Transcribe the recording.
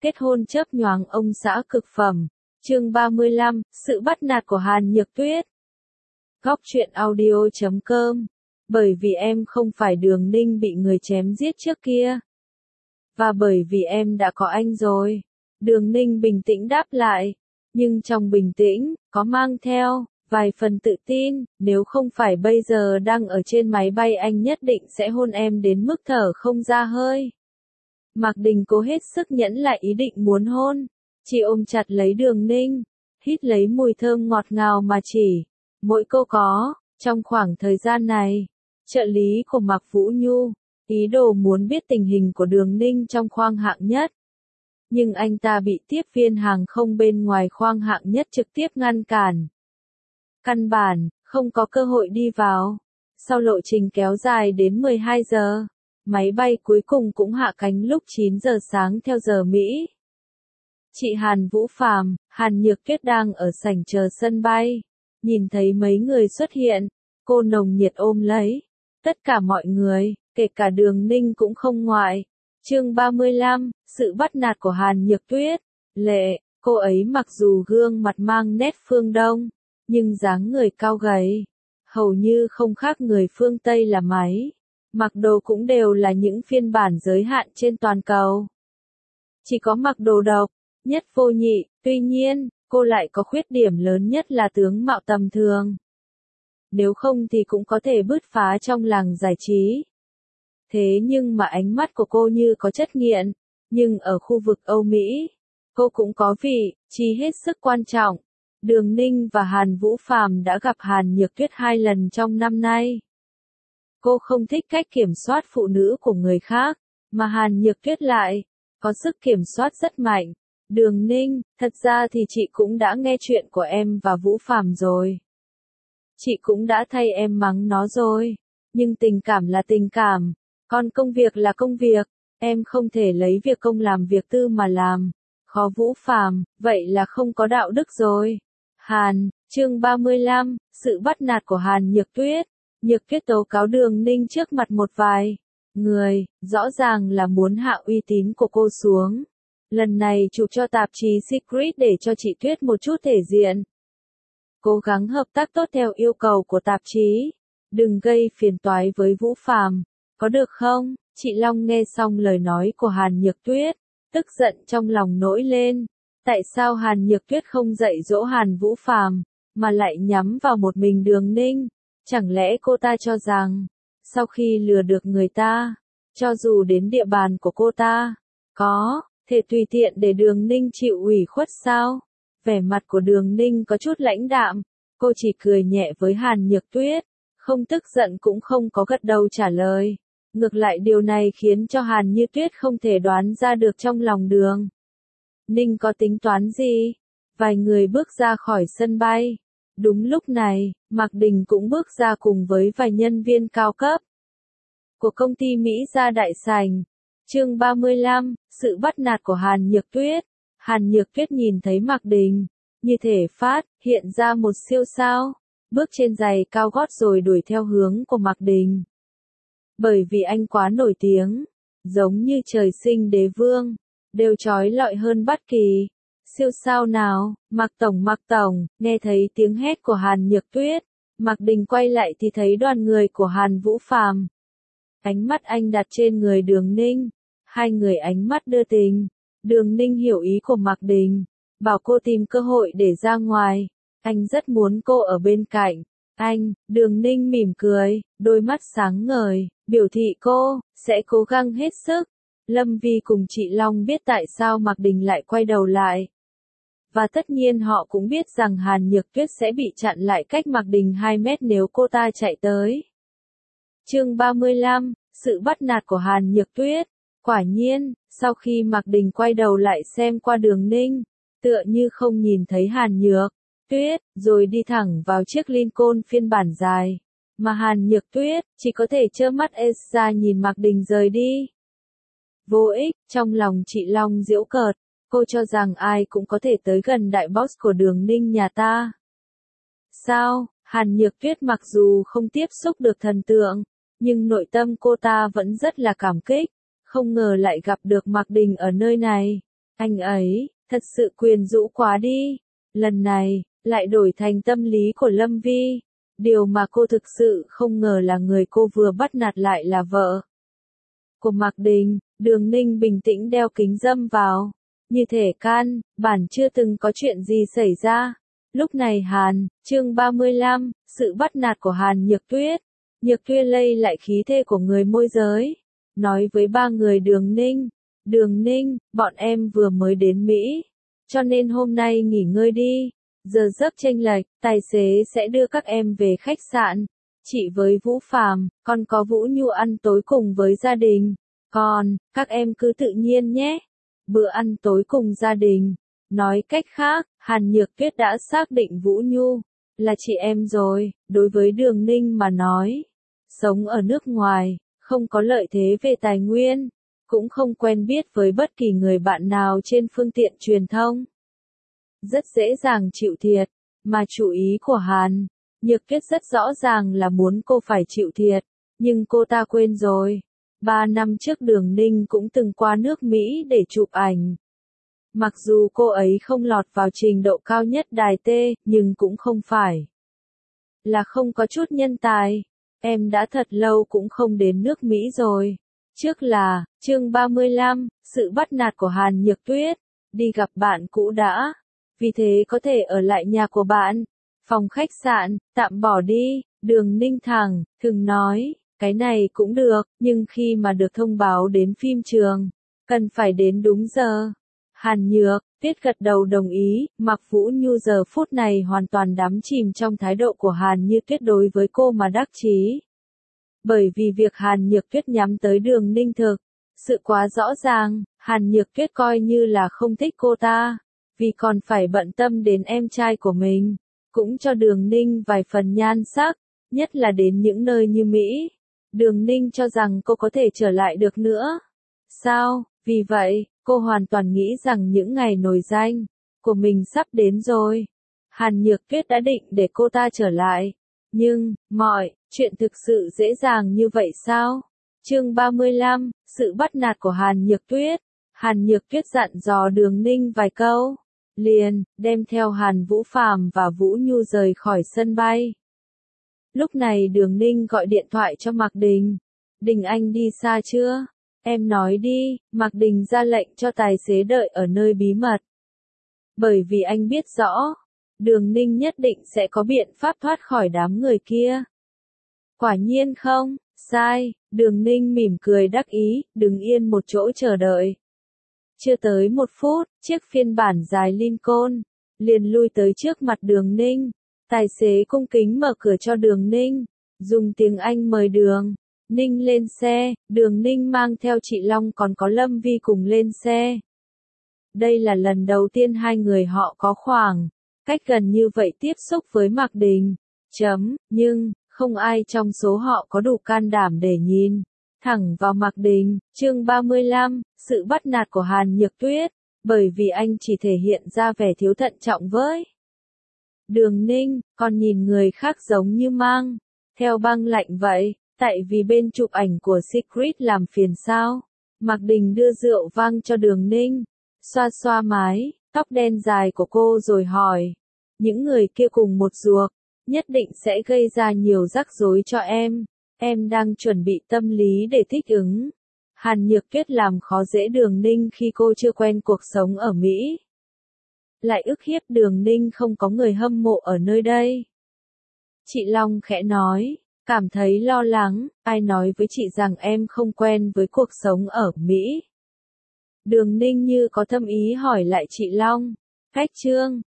kết hôn chớp nhoáng ông xã cực phẩm. Chương 35, sự bắt nạt của Hàn Nhược Tuyết. Góc truyện audio.com. Bởi vì em không phải Đường Ninh bị người chém giết trước kia. Và bởi vì em đã có anh rồi. Đường Ninh bình tĩnh đáp lại. Nhưng trong bình tĩnh, có mang theo vài phần tự tin, nếu không phải bây giờ đang ở trên máy bay anh nhất định sẽ hôn em đến mức thở không ra hơi. Mạc Đình cố hết sức nhẫn lại ý định muốn hôn. Chị ôm chặt lấy Đường Ninh, hít lấy mùi thơm ngọt ngào mà chỉ. Mỗi cô có, trong khoảng thời gian này, trợ lý của Mạc Vũ Nhu, ý đồ muốn biết tình hình của Đường Ninh trong khoang hạng nhất. Nhưng anh ta bị tiếp viên hàng không bên ngoài khoang hạng nhất trực tiếp ngăn cản. Căn bản, không có cơ hội đi vào. Sau lộ trình kéo dài đến 12 giờ, máy bay cuối cùng cũng hạ cánh lúc 9 giờ sáng theo giờ Mỹ. Chị Hàn Vũ Phàm, Hàn Nhược Tuyết đang ở sảnh chờ sân bay. Nhìn thấy mấy người xuất hiện, cô nồng nhiệt ôm lấy. Tất cả mọi người, kể cả Đường Ninh cũng không ngoại. Chương 35, sự bắt nạt của Hàn Nhược Tuyết. Lệ, cô ấy mặc dù gương mặt mang nét phương Đông, nhưng dáng người cao gầy, hầu như không khác người phương Tây là mấy. Mặc đồ cũng đều là những phiên bản giới hạn trên toàn cầu. Chỉ có mặc đồ độc, nhất vô nhị, tuy nhiên, cô lại có khuyết điểm lớn nhất là tướng mạo tầm thường. Nếu không thì cũng có thể bứt phá trong làng giải trí. Thế nhưng mà ánh mắt của cô như có chất nghiện, nhưng ở khu vực Âu Mỹ, cô cũng có vị trí hết sức quan trọng. Đường Ninh và Hàn Vũ Phàm đã gặp Hàn Nhược Tuyết 2 lần trong năm nay. Cô không thích cách kiểm soát phụ nữ của người khác, mà Hàn Nhược Tuyết lại có sức kiểm soát rất mạnh. Đường Ninh, thật ra thì chị cũng đã nghe chuyện của em và Vũ Phàm rồi. Chị cũng đã thay em mắng nó rồi. Nhưng tình cảm là tình cảm, còn công việc là công việc. Em không thể lấy việc công làm việc tư mà làm. Khó Vũ Phàm, vậy là không có đạo đức rồi. Chương 35, sự bắt nạt của Hàn Nhược Tuyết. Nhược Tuyết tố cáo Đường Ninh trước mặt một vài người, rõ ràng là muốn hạ uy tín của cô xuống. Lần này chụp cho tạp chí Secret để cho chị Tuyết một chút thể diện. Cố gắng hợp tác tốt theo yêu cầu của tạp chí. Đừng gây phiền toái với Vũ Phàm, có được không? Chị Long nghe xong lời nói của Hàn Nhược Tuyết, tức giận trong lòng nổi lên. Tại sao Hàn Nhược Tuyết không dạy dỗ Hàn Vũ Phàm, mà lại nhắm vào một mình Đường Ninh? Chẳng lẽ cô ta cho rằng, sau khi lừa được người ta, cho dù đến địa bàn của cô ta, có thể tùy tiện để Đường Ninh chịu ủy khuất sao? Vẻ mặt của Đường Ninh có chút lãnh đạm, cô chỉ cười nhẹ với Hàn Nhược Tuyết, không tức giận cũng không có gật đầu trả lời. Ngược lại điều này khiến cho Hàn Như Tuyết không thể đoán ra được trong lòng Đường Ninh có tính toán gì. Vài người bước ra khỏi sân bay. Đúng lúc này, Mạc Đình cũng bước ra cùng với vài nhân viên cao cấp của công ty Mỹ Gia Đại Sành. Chương 35, sự bắt nạt của Hàn Nhược Tuyết. Hàn Nhược Tuyết nhìn thấy Mạc Đình, như thể phát hiện ra một siêu sao, bước trên giày cao gót rồi đuổi theo hướng của Mạc Đình. Bởi vì anh quá nổi tiếng, giống như trời sinh đế vương, đều chói lọi hơn bất kỳ siêu sao nào. Mạc Tổng, nghe thấy tiếng hét của Hàn Nhược Tuyết, Mạc Đình quay lại thì thấy đoàn người của Hàn Vũ Phàm. Ánh mắt anh đặt trên người Đường Ninh, hai người ánh mắt đưa tình. Đường Ninh hiểu ý của Mạc Đình, bảo cô tìm cơ hội để ra ngoài. Anh rất muốn cô ở bên cạnh anh. Đường Ninh mỉm cười, đôi mắt sáng ngời, biểu thị cô sẽ cố gắng hết sức. Lâm Vi cùng chị Long biết tại sao Mạc Đình lại quay đầu lại. Và tất nhiên họ cũng biết rằng Hàn Nhược Tuyết sẽ bị chặn lại cách Mạc Đình 2 mét nếu cô ta chạy tới. Chương 35, sự bắt nạt của Hàn Nhược Tuyết. Quả nhiên, sau khi Mạc Đình quay đầu lại xem qua Đường Ninh, tựa như không nhìn thấy Hàn Nhược Tuyết, rồi đi thẳng vào chiếc Lincoln phiên bản dài. Mà Hàn Nhược Tuyết chỉ có thể trơ mắt ra nhìn Mạc Đình rời đi. Vô ích, trong lòng chị Long giễu cợt, cô cho rằng ai cũng có thể tới gần đại boss của Đường Ninh nhà ta. Sao? Hàn Nhược Tuyết mặc dù không tiếp xúc được thần tượng, nhưng nội tâm cô ta vẫn rất là cảm kích. Không ngờ lại gặp được Mạc Đình ở nơi này. Anh ấy, thật sự quyến rũ quá đi. Lần này, lại đổi thành tâm lý của Lâm Vi. Điều mà cô thực sự không ngờ là người cô vừa bắt nạt lại là vợ của Mạc Đình. Đường Ninh bình tĩnh đeo kính râm vào. Như thể can, bản chưa từng có chuyện gì xảy ra. Lúc này chương 35, sự bắt nạt của Hàn Nhược Tuyết. Nhược Tuyết lây lại khí thế của người môi giới. Nói với ba người Đường Ninh, bọn em vừa mới đến Mỹ. Cho nên hôm nay nghỉ ngơi đi. Giờ giấc chênh lệch, tài xế sẽ đưa các em về khách sạn. Chị với Vũ Phàm, còn có Vũ Nhu ăn tối cùng với gia đình. Còn, các em cứ tự nhiên nhé. Bữa ăn tối cùng gia đình. Nói cách khác, Hàn Nhược Tuyết đã xác định Vũ Nhu là chị em rồi. Đối với Đường Ninh mà nói, sống ở nước ngoài, không có lợi thế về tài nguyên, cũng không quen biết với bất kỳ người bạn nào trên phương tiện truyền thông. Rất dễ dàng chịu thiệt, mà chủ ý của Hàn Nhược Tuyết rất rõ ràng là muốn cô phải chịu thiệt, nhưng cô ta quên rồi. 3 năm trước Đường Ninh cũng từng qua nước Mỹ để chụp ảnh. Mặc dù cô ấy không lọt vào trình độ cao nhất đài T, nhưng cũng không phải là không có chút nhân tài. Em đã thật lâu cũng không đến nước Mỹ rồi. Trước là, chương 35, sự bắt nạt của Hàn Nhược Tuyết. Đi gặp bạn cũ đã. Vì thế có thể ở lại nhà của bạn. Phòng khách sạn, tạm bỏ đi. Đường Ninh thường nói, cái này cũng được, nhưng khi mà được thông báo đến phim trường, cần phải đến đúng giờ. Hàn Nhược Tuyết gật đầu đồng ý, Mạc Vũ Nhu giờ phút này hoàn toàn đắm chìm trong thái độ của Hàn Như Tuyết đối với cô mà đắc chí. Bởi vì việc Hàn Nhược Tuyết nhắm tới Đường Ninh thực sự quá rõ ràng, Hàn Nhược Tuyết coi như là không thích cô ta, vì còn phải bận tâm đến em trai của mình, cũng cho Đường Ninh vài phần nhan sắc, nhất là đến những nơi như Mỹ. Đường Ninh cho rằng cô có thể trở lại được nữa. Sao? Vì vậy, cô hoàn toàn nghĩ rằng những ngày nổi danh của mình sắp đến rồi. Hàn Nhược Tuyết đã định để cô ta trở lại. Nhưng, mọi chuyện thực sự dễ dàng như vậy sao? Chương 35, sự bắt nạt của Hàn Nhược Tuyết. Hàn Nhược Tuyết dặn dò Đường Ninh vài câu, liền đem theo Hàn Vũ Phàm và Vũ Nhu rời khỏi sân bay. Lúc này Đường Ninh gọi điện thoại cho Mạc Đình. Đình anh đi xa chưa? Em nói đi. Mạc Đình ra lệnh cho tài xế đợi ở nơi bí mật. Bởi vì anh biết rõ, Đường Ninh nhất định sẽ có biện pháp thoát khỏi đám người kia. Quả nhiên không, sai. Đường Ninh mỉm cười đắc ý, đứng yên một chỗ chờ đợi. Chưa tới 1 phút, chiếc phiên bản dài Lincoln liền lui tới trước mặt Đường Ninh. Tài xế cung kính mở cửa cho Đường Ninh, dùng tiếng Anh mời Đường Ninh lên xe. Đường Ninh mang theo chị Long còn có Lâm Vi cùng lên xe. Đây là lần đầu tiên hai người họ có khoảng cách gần như vậy tiếp xúc với Mạc Đình. Nhưng, không ai trong số họ có đủ can đảm để nhìn thẳng vào Mạc Đình. Chương 35, sự bắt nạt của Hàn Nhược Tuyết. Bởi vì anh chỉ thể hiện ra vẻ thiếu thận trọng với Đường Ninh, còn nhìn người khác giống như mang theo băng lạnh vậy. Tại vì bên chụp ảnh của Secret làm phiền sao? Mạc Đình đưa rượu vang cho Đường Ninh, xoa xoa mái tóc đen dài của cô rồi hỏi, những người kia cùng một ruột, nhất định sẽ gây ra nhiều rắc rối cho em đang chuẩn bị tâm lý để thích ứng. Hàn Nhược Tuyết làm khó dễ Đường Ninh khi cô chưa quen cuộc sống ở Mỹ. Lại ức hiếp Đường Ninh không có người hâm mộ ở nơi đây. Chị Long khẽ nói, cảm thấy lo lắng, ai nói với chị rằng em không quen với cuộc sống ở Mỹ? Đường Ninh như có thâm ý hỏi lại chị Long. Cách chương